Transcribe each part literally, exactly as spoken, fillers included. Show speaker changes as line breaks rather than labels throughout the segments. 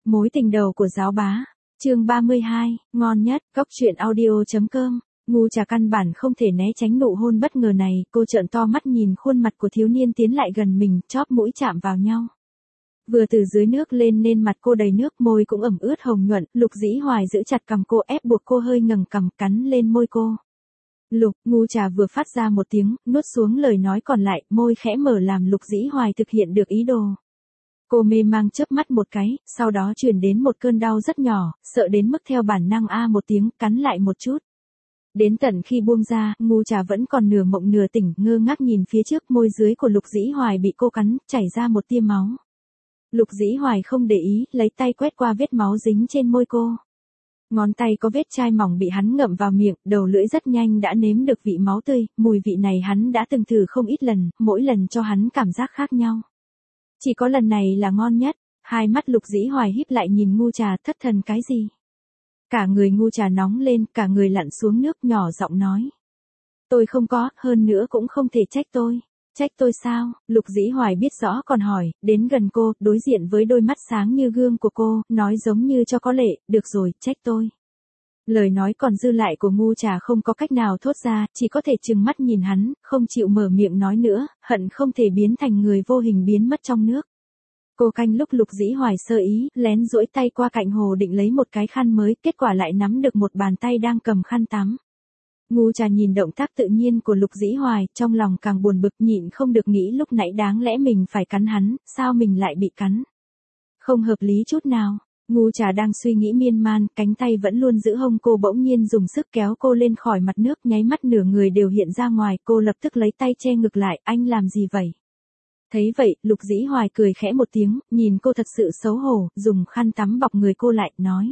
Mối tình đầu của giáo bá. Chương ba mươi hai, ngon nhất, cốc truyện audio.com. Ngu Trà căn bản không thể né tránh nụ hôn bất ngờ này, cô trợn to mắt nhìn khuôn mặt của thiếu niên tiến lại gần mình, chóp mũi chạm vào nhau. Vừa từ dưới nước lên nên mặt cô đầy nước, môi cũng ẩm ướt hồng nhuận, Lục Dĩ Hoài giữ chặt cằm cô, ép buộc cô hơi ngẩng cằm, cắn lên môi cô. Lục, Ngu Trà vừa phát ra một tiếng, nuốt xuống lời nói còn lại, môi khẽ mở làm Lục Dĩ Hoài thực hiện được ý đồ. Cô mê mang chớp mắt một cái, sau đó truyền đến một cơn đau rất nhỏ, sợ đến mức theo bản năng a một tiếng, cắn lại một chút. Đến tận khi buông ra, Ngu Trà vẫn còn nửa mộng nửa tỉnh, ngơ ngác nhìn phía trước, môi dưới của Lục Dĩ Hoài bị cô cắn, chảy ra một tia máu. Lục Dĩ Hoài không để ý, lấy tay quét qua vết máu dính trên môi cô. Ngón tay có vết chai mỏng bị hắn ngậm vào miệng, đầu lưỡi rất nhanh đã nếm được vị máu tươi, mùi vị này hắn đã từng thử không ít lần, mỗi lần cho hắn cảm giác khác nhau. Chỉ có lần này là ngon nhất. Hai mắt Lục Dĩ Hoài híp lại nhìn Ngu Trà, thất thần cái gì? Cả người Ngu Trà nóng lên, cả người lặn xuống nước, nhỏ giọng nói. Tôi không có, hơn nữa cũng không thể trách tôi. Trách tôi sao? Lục Dĩ Hoài biết rõ còn hỏi, đến gần cô, đối diện với đôi mắt sáng như gương của cô, nói giống như cho có lệ, được rồi, trách tôi. Lời nói còn dư lại của Ngu Trà không có cách nào thốt ra, chỉ có thể trừng mắt nhìn hắn, không chịu mở miệng nói nữa, hận không thể biến thành người vô hình biến mất trong nước. Cô canh lúc Lục Dĩ Hoài sơ ý, lén duỗi tay qua cạnh hồ định lấy một cái khăn mới, kết quả lại nắm được một bàn tay đang cầm khăn tắm. Ngu Trà nhìn động tác tự nhiên của Lục Dĩ Hoài, trong lòng càng buồn bực, nhịn không được nghĩ lúc nãy đáng lẽ mình phải cắn hắn, sao mình lại bị cắn. Không hợp lý chút nào. Ngu Trà đang suy nghĩ miên man, cánh tay vẫn luôn giữ hông cô bỗng nhiên dùng sức kéo cô lên khỏi mặt nước, nháy mắt nửa người đều hiện ra ngoài, cô lập tức lấy tay che ngực lại, anh làm gì vậy? Thấy vậy, Lục Dĩ Hoài cười khẽ một tiếng, nhìn cô thật sự xấu hổ, dùng khăn tắm bọc người cô lại, nói.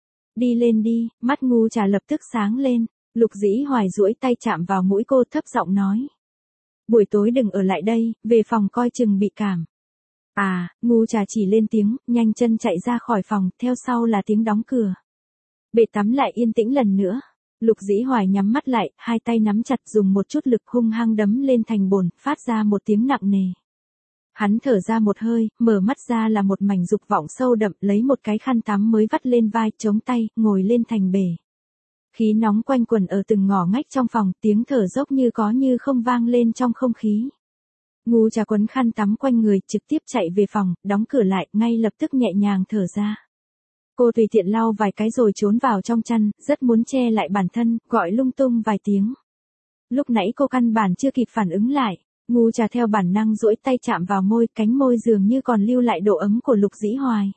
Đi lên đi, mắt Ngu Trà lập tức sáng lên, Lục Dĩ Hoài duỗi tay chạm vào mũi cô, thấp giọng nói. Buổi tối đừng ở lại đây, về phòng coi chừng bị cảm. À, Ngu Trà chỉ lên tiếng, nhanh chân chạy ra khỏi phòng, theo sau là tiếng đóng cửa. Bể tắm lại yên tĩnh lần nữa. Lục Dĩ Hoài nhắm mắt lại, hai tay nắm chặt, dùng một chút lực hung hăng đấm lên thành bồn, phát ra một tiếng nặng nề. Hắn thở ra một hơi, mở mắt ra là một mảnh dục vọng sâu đậm, lấy một cái khăn tắm mới vắt lên vai, chống tay, ngồi lên thành bể. Khí nóng quanh quẩn ở từng ngõ ngách trong phòng, tiếng thở dốc như có như không vang lên trong không khí. Ngu Trà quấn khăn tắm quanh người, trực tiếp chạy về phòng, đóng cửa lại, ngay lập tức nhẹ nhàng thở ra. Cô tùy tiện lau vài cái rồi trốn vào trong chăn, rất muốn che lại bản thân, gọi lung tung vài tiếng. Lúc nãy cô căn bản chưa kịp phản ứng lại, Ngu Trà theo bản năng duỗi tay chạm vào môi, cánh môi dường như còn lưu lại độ ấm của Lục Dĩ Hoài.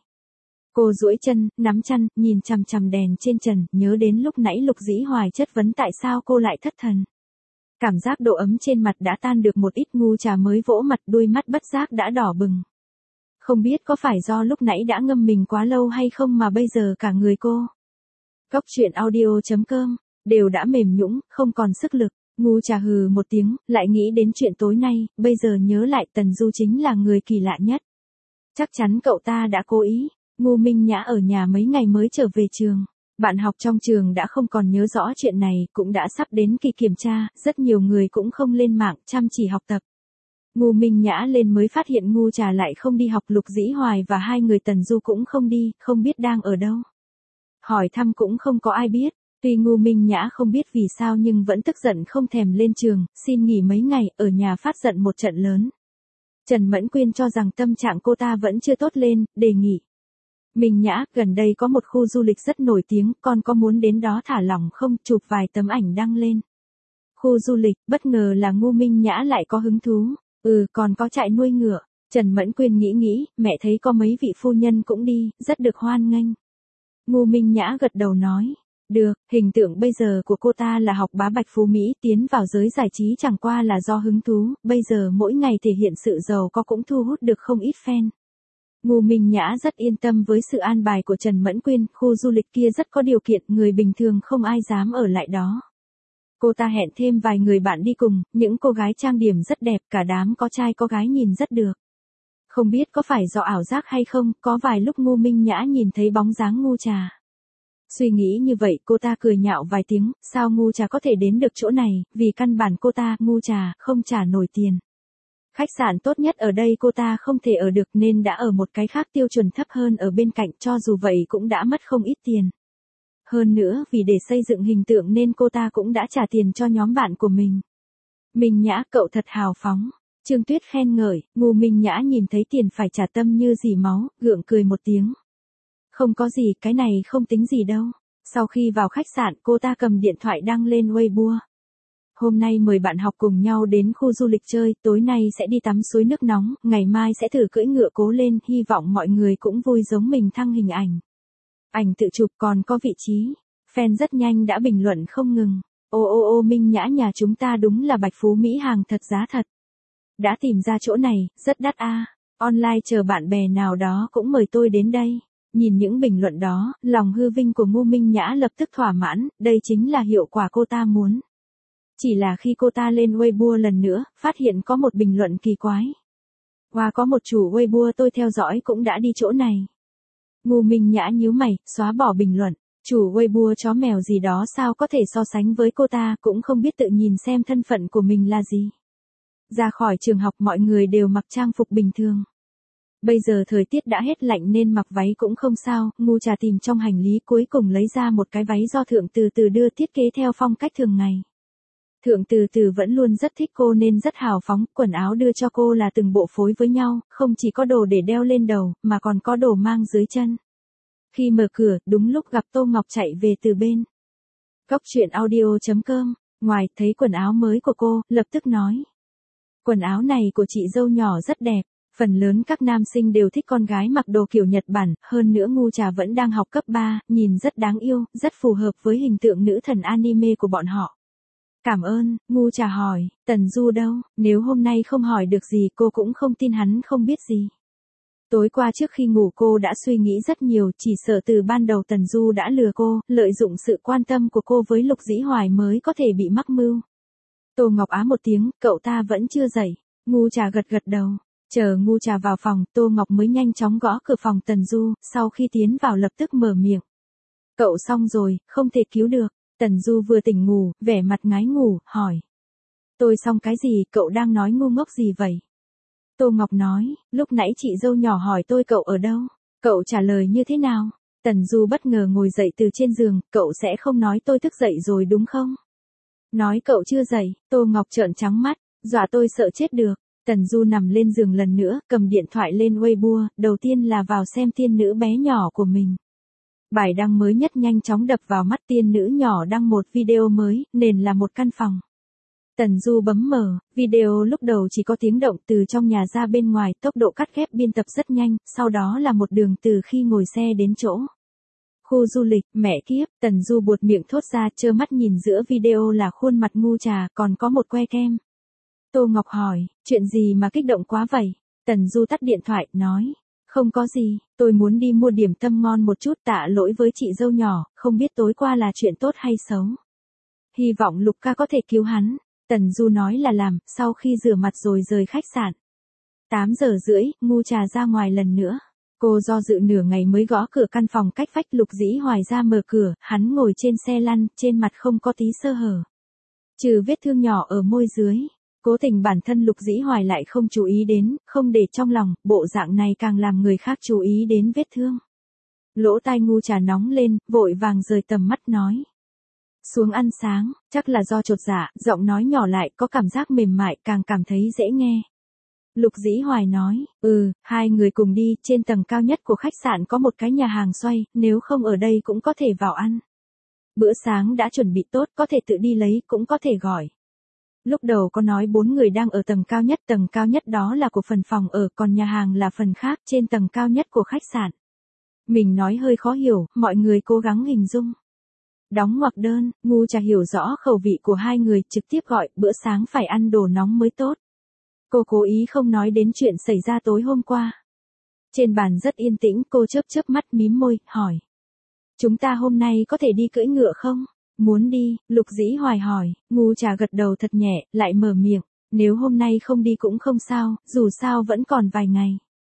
Cô duỗi chân, nắm chăn, nhìn chằm chằm đèn trên trần, nhớ đến lúc nãy Lục Dĩ Hoài chất vấn tại sao cô lại thất thần. Cảm giác độ ấm trên mặt đã tan được một ít, Ngu Trà mới vỗ mặt, đôi mắt bất giác đã đỏ bừng. Không biết có phải do lúc nãy đã ngâm mình quá lâu hay không mà bây giờ cả người cô. Cốc truyện audio.com, đều đã mềm nhũn, không còn sức lực. Ngu Trà hừ một tiếng, lại nghĩ đến chuyện tối nay, bây giờ nhớ lại Tần Du chính là người kỳ lạ nhất. Chắc chắn cậu ta đã cố ý. Ngô Minh Nhã ở nhà mấy ngày mới trở về trường. Bạn học trong trường đã không còn nhớ rõ chuyện này, cũng đã sắp đến kỳ kiểm tra, rất nhiều người cũng không lên mạng, chăm chỉ học tập. Ngô Minh Nhã lên mới phát hiện Ngu Trà lại không đi học, Lục Dĩ Hoài và hai người Tần Du cũng không đi, không biết đang ở đâu. Hỏi thăm cũng không có ai biết, tuy Ngô Minh Nhã không biết vì sao nhưng vẫn tức giận không thèm lên trường, xin nghỉ mấy ngày, ở nhà phát giận một trận lớn. Trần Mẫn Quyên cho rằng tâm trạng cô ta vẫn chưa tốt lên, đề nghị. Minh Nhã, gần đây có một khu du lịch rất nổi tiếng, con có muốn đến đó thả lỏng không, chụp vài tấm ảnh đăng lên. Khu du lịch, bất ngờ là Ngô Minh Nhã lại có hứng thú, ừ còn có trại nuôi ngựa. Trần Mẫn Quyên nghĩ nghĩ, mẹ thấy có mấy vị phu nhân cũng đi, rất được hoan nghênh. Ngô Minh Nhã gật đầu nói, được, hình tượng bây giờ của cô ta là học bá bạch phú Mỹ, tiến vào giới giải trí chẳng qua là do hứng thú, bây giờ mỗi ngày thể hiện sự giàu có cũng thu hút được không ít fan. Ngô Minh Nhã rất yên tâm với sự an bài của Trần Mẫn Quyên, khu du lịch kia rất có điều kiện, người bình thường không ai dám ở lại đó. Cô ta hẹn thêm vài người bạn đi cùng, những cô gái trang điểm rất đẹp, cả đám có trai có gái nhìn rất được. Không biết có phải do ảo giác hay không, có vài lúc Ngô Minh Nhã nhìn thấy bóng dáng Ngu Trà. Suy nghĩ như vậy, cô ta cười nhạo vài tiếng, sao Ngu Trà có thể đến được chỗ này, vì căn bản cô ta, Ngu Trà, không trả nổi tiền. Khách sạn tốt nhất ở đây cô ta không thể ở được nên đã ở một cái khác tiêu chuẩn thấp hơn ở bên cạnh, cho dù vậy cũng đã mất không ít tiền. Hơn nữa vì để xây dựng hình tượng nên cô ta cũng đã trả tiền cho nhóm bạn của mình. Minh Nhã, cậu thật hào phóng. Trương Tuyết khen ngợi, Ngô Minh Nhã nhìn thấy tiền phải trả tâm như dì máu, gượng cười một tiếng. Không có gì, cái này không tính gì đâu. Sau khi vào khách sạn, cô ta cầm điện thoại đăng lên Weibo. Hôm nay mời bạn học cùng nhau đến khu du lịch chơi, tối nay sẽ đi tắm suối nước nóng, ngày mai sẽ thử cưỡi ngựa cố lên, hy vọng mọi người cũng vui giống mình thăng hình ảnh. Ảnh tự chụp còn có vị trí. Fan rất nhanh đã bình luận không ngừng. Ô ô ô Minh Nhã nhà chúng ta đúng là bạch phú Mỹ hàng thật giá thật. Đã tìm ra chỗ này, rất đắt a. Online chờ bạn bè nào đó cũng mời tôi đến đây. Nhìn những bình luận đó, lòng hư vinh của Ngô Minh Nhã lập tức thỏa mãn, đây chính là hiệu quả cô ta muốn. Chỉ là khi cô ta lên Weibo lần nữa, phát hiện có một bình luận kỳ quái. Và có một chủ Weibo tôi theo dõi cũng đã đi chỗ này. Ngô Minh Nhã nhíu mày, xóa bỏ bình luận. Chủ Weibo chó mèo gì đó sao có thể so sánh với cô ta, cũng không biết tự nhìn xem thân phận của mình là gì. Ra khỏi trường học mọi người đều mặc trang phục bình thường. Bây giờ thời tiết đã hết lạnh nên mặc váy cũng không sao, Ngu Trà tìm trong hành lý cuối cùng lấy ra một cái váy do Thượng Từ Từ đưa thiết kế theo phong cách thường ngày. Thượng Từ Từ vẫn luôn rất thích cô nên rất hào phóng, quần áo đưa cho cô là từng bộ phối với nhau, không chỉ có đồ để đeo lên đầu, mà còn có đồ mang dưới chân. Khi mở cửa, đúng lúc gặp Tô Ngọc chạy về từ bên cốc truyện audio chấm com, ngoài thấy quần áo mới của cô, lập tức nói. Quần áo này của chị dâu nhỏ rất đẹp. Phần lớn các nam sinh đều thích con gái mặc đồ kiểu Nhật Bản, hơn nữa Ngu Trà vẫn đang học cấp ba, nhìn rất đáng yêu, rất phù hợp với hình tượng nữ thần anime của bọn họ. Cảm ơn, Ngu Trà hỏi, Tần Du đâu, nếu hôm nay không hỏi được gì cô cũng không tin hắn không biết gì. Tối qua trước khi ngủ cô đã suy nghĩ rất nhiều, chỉ sợ từ ban đầu Tần Du đã lừa cô, lợi dụng sự quan tâm của cô với Lục Dĩ Hoài mới có thể bị mắc mưu. Tô Ngọc á một tiếng, cậu ta vẫn chưa dậy. Ngu Trà gật gật đầu. Chờ Ngu Trà vào phòng, Tô Ngọc mới nhanh chóng gõ cửa phòng Tần Du, sau khi tiến vào lập tức mở miệng. Cậu xong rồi, không thể cứu được. Tần Du vừa tỉnh ngủ, vẻ mặt ngái ngủ, hỏi. Tôi xong cái gì, cậu đang nói ngu ngốc gì vậy? Tô Ngọc nói, lúc nãy chị dâu nhỏ hỏi tôi cậu ở đâu? Cậu trả lời như thế nào? Tần Du bất ngờ ngồi dậy từ trên giường, cậu sẽ không nói tôi thức dậy rồi đúng không? Nói cậu chưa dậy, Tô Ngọc trợn trắng mắt, dọa tôi sợ chết được. Tần Du nằm lên giường lần nữa, cầm điện thoại lên Weibo, đầu tiên là vào xem tiên nữ bé nhỏ của mình. Bài đăng mới nhất nhanh chóng đập vào mắt, tiên nữ nhỏ đăng một video mới, nền là một căn phòng. Tần Du bấm mở, video lúc đầu chỉ có tiếng động từ trong nhà ra bên ngoài, tốc độ cắt ghép biên tập rất nhanh, sau đó là một đường từ khi ngồi xe đến chỗ. Khu du lịch, mẹ kiếp, Tần Du buột miệng thốt ra, trơ mắt nhìn giữa video là khuôn mặt Ngu Trà, còn có một que kem. Tô Ngọc hỏi, chuyện gì mà kích động quá vậy? Tần Du tắt điện thoại, nói, không có gì, tôi muốn đi mua điểm tâm ngon một chút, tạ lỗi với chị dâu nhỏ, không biết tối qua là chuyện tốt hay xấu. Hy vọng Lục ca có thể cứu hắn. Tần Du nói là làm, sau khi rửa mặt rồi rời khách sạn. tám giờ rưỡi, Ngu Trà ra ngoài lần nữa. Cô do dự nửa ngày mới gõ cửa căn phòng cách vách, Lục Dĩ Hoài ra mở cửa, hắn ngồi trên xe lăn, trên mặt không có tí sơ hở. Trừ vết thương nhỏ ở môi dưới. Cố tình bản thân Lục Dĩ Hoài lại không chú ý đến, không để trong lòng, bộ dạng này càng làm người khác chú ý đến vết thương. Lỗ tai Ngu Trà nóng lên, vội vàng rời tầm mắt nói. Xuống ăn sáng, chắc là do chột dạ, giọng nói nhỏ lại, có cảm giác mềm mại, càng cảm thấy dễ nghe. Lục Dĩ Hoài nói, ừ, hai người cùng đi, trên tầng cao nhất của khách sạn có một cái nhà hàng xoay, nếu không ở đây cũng có thể vào ăn. Bữa sáng đã chuẩn bị tốt, có thể tự đi lấy, cũng có thể gọi. Lúc đầu có nói bốn người đang ở tầng cao nhất, tầng cao nhất đó là của phần phòng ở, còn nhà hàng là phần khác, trên tầng cao nhất của khách sạn. Mình nói hơi khó hiểu, mọi người cố gắng hình dung. Đóng ngoặc đơn, Ngu Trà hiểu rõ khẩu vị của hai người, trực tiếp gọi, bữa sáng phải ăn đồ nóng mới tốt. Cô cố ý không nói đến chuyện xảy ra tối hôm qua. Trên bàn rất yên tĩnh, cô chớp chớp mắt mím môi, hỏi. Chúng ta hôm nay có thể đi cưỡi ngựa không? Muốn đi, Lục Dĩ Hoài hỏi, Ngu Trà gật đầu thật nhẹ, lại mở miệng. Nếu hôm nay không đi cũng không sao, dù sao vẫn còn vài ngày.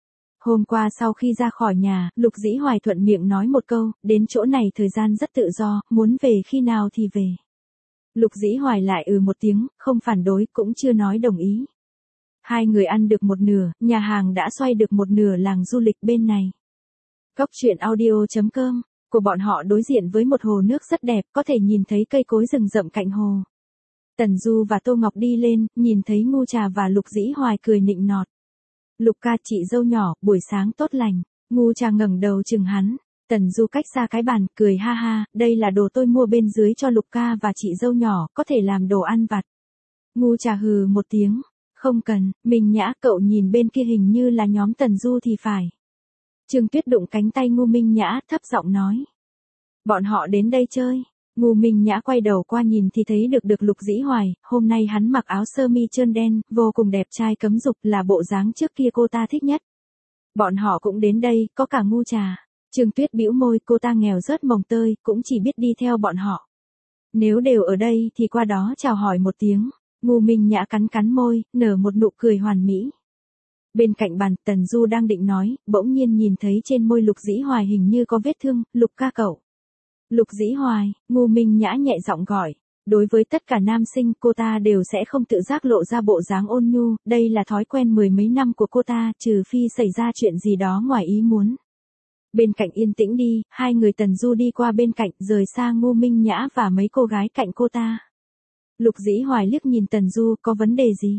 Hôm qua sau khi ra khỏi nhà, Lục Dĩ Hoài thuận miệng nói một câu, đến chỗ này thời gian rất tự do, muốn về khi nào thì về. Lục Dĩ Hoài lại ừ một tiếng, không phản đối, cũng chưa nói đồng ý. Hai người ăn được một nửa, nhà hàng đã xoay được một nửa làng du lịch bên này. Cốc truyện audio chấm com của bọn họ đối diện với một hồ nước rất đẹp, có thể nhìn thấy cây cối rừng rậm cạnh hồ. Tần Du và Tô Ngọc đi lên, nhìn thấy Ngu Trà và Lục Dĩ Hoài cười nịnh nọt. Lục ca chị dâu nhỏ, buổi sáng tốt lành. Ngu Trà ngẩng đầu chừng hắn. Tần Du cách ra cái bàn, cười ha ha, đây là đồ tôi mua bên dưới cho Lục ca và chị dâu nhỏ, có thể làm đồ ăn vặt. Ngu Trà hừ một tiếng. Không cần, Minh Nhã, cậu nhìn bên kia hình như là nhóm Tần Du thì phải. Trương Tuyết đụng cánh tay Ngu Minh Nhã, thấp giọng nói. Bọn họ đến đây chơi. Ngu Minh Nhã quay đầu qua nhìn thì thấy được được Lục Dĩ Hoài, hôm nay hắn mặc áo sơ mi trơn đen, vô cùng đẹp trai cấm dục, là bộ dáng trước kia cô ta thích nhất. Bọn họ cũng đến đây, có cả Ngu Trà. Trương Tuyết bĩu môi, cô ta nghèo rớt mồng tơi, cũng chỉ biết đi theo bọn họ. Nếu đều ở đây thì qua đó chào hỏi một tiếng. Ngu Minh Nhã cắn cắn môi, nở một nụ cười hoàn mỹ. Bên cạnh bàn, Tần Du đang định nói, bỗng nhiên nhìn thấy trên môi Lục Dĩ Hoài hình như có vết thương. Lục ca cậu. Lục Dĩ Hoài, Ngu Minh Nhã nhẹ giọng gọi. Đối với tất cả nam sinh, cô ta đều sẽ không tự giác lộ ra bộ dáng ôn nhu, đây là thói quen mười mấy năm của cô ta, trừ phi xảy ra chuyện gì đó ngoài ý muốn. Bên cạnh yên tĩnh đi, hai người Tần Du đi qua bên cạnh, rời xa Ngu Minh Nhã và mấy cô gái cạnh cô ta. Lục Dĩ Hoài liếc nhìn Tần Du, có vấn đề gì?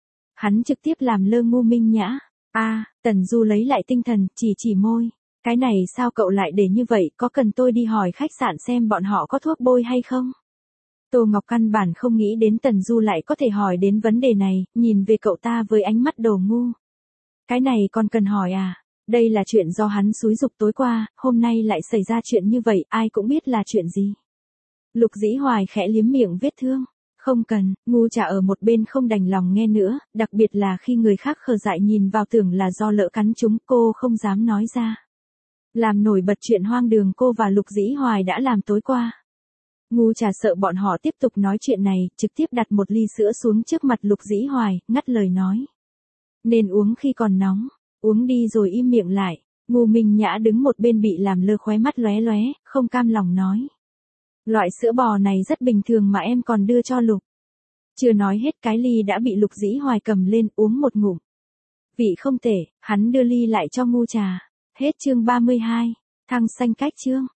Hắn trực tiếp làm lơ Ngu Minh Nhã. A, à, Tần Du lấy lại tinh thần, chỉ chỉ môi. Cái này sao cậu lại để như vậy, có cần tôi đi hỏi khách sạn xem bọn họ có thuốc bôi hay không? Tô Ngọc căn bản không nghĩ đến Tần Du lại có thể hỏi đến vấn đề này, nhìn về cậu ta với ánh mắt đồ ngu. Cái này còn cần hỏi à? Đây là chuyện do hắn xúi giục tối qua, hôm nay lại xảy ra chuyện như vậy, ai cũng biết là chuyện gì. Lục Dĩ Hoài khẽ liếm miệng vết thương. Không cần, Ngu Trà ở một bên không đành lòng nghe nữa, đặc biệt là khi người khác khờ dại nhìn vào tưởng là do lỡ cắn chúng, cô không dám nói ra. Làm nổi bật chuyện hoang đường cô và Lục Dĩ Hoài đã làm tối qua. Ngu Trà sợ bọn họ tiếp tục nói chuyện này, trực tiếp đặt một ly sữa xuống trước mặt Lục Dĩ Hoài, ngắt lời nói. Nên uống khi còn nóng, uống đi rồi im miệng lại. Ngu Minh Nhã đứng một bên bị làm lơ khóe mắt lóe lóe, không cam lòng nói. Loại sữa bò này rất bình thường mà em còn đưa cho Lục. Chưa nói hết cái ly đã bị Lục Dĩ Hoài cầm lên uống một ngụm. Vị không tệ, hắn đưa ly lại cho Ngu Trà. Hết chương ba mươi hai, thăng xanh cách chương.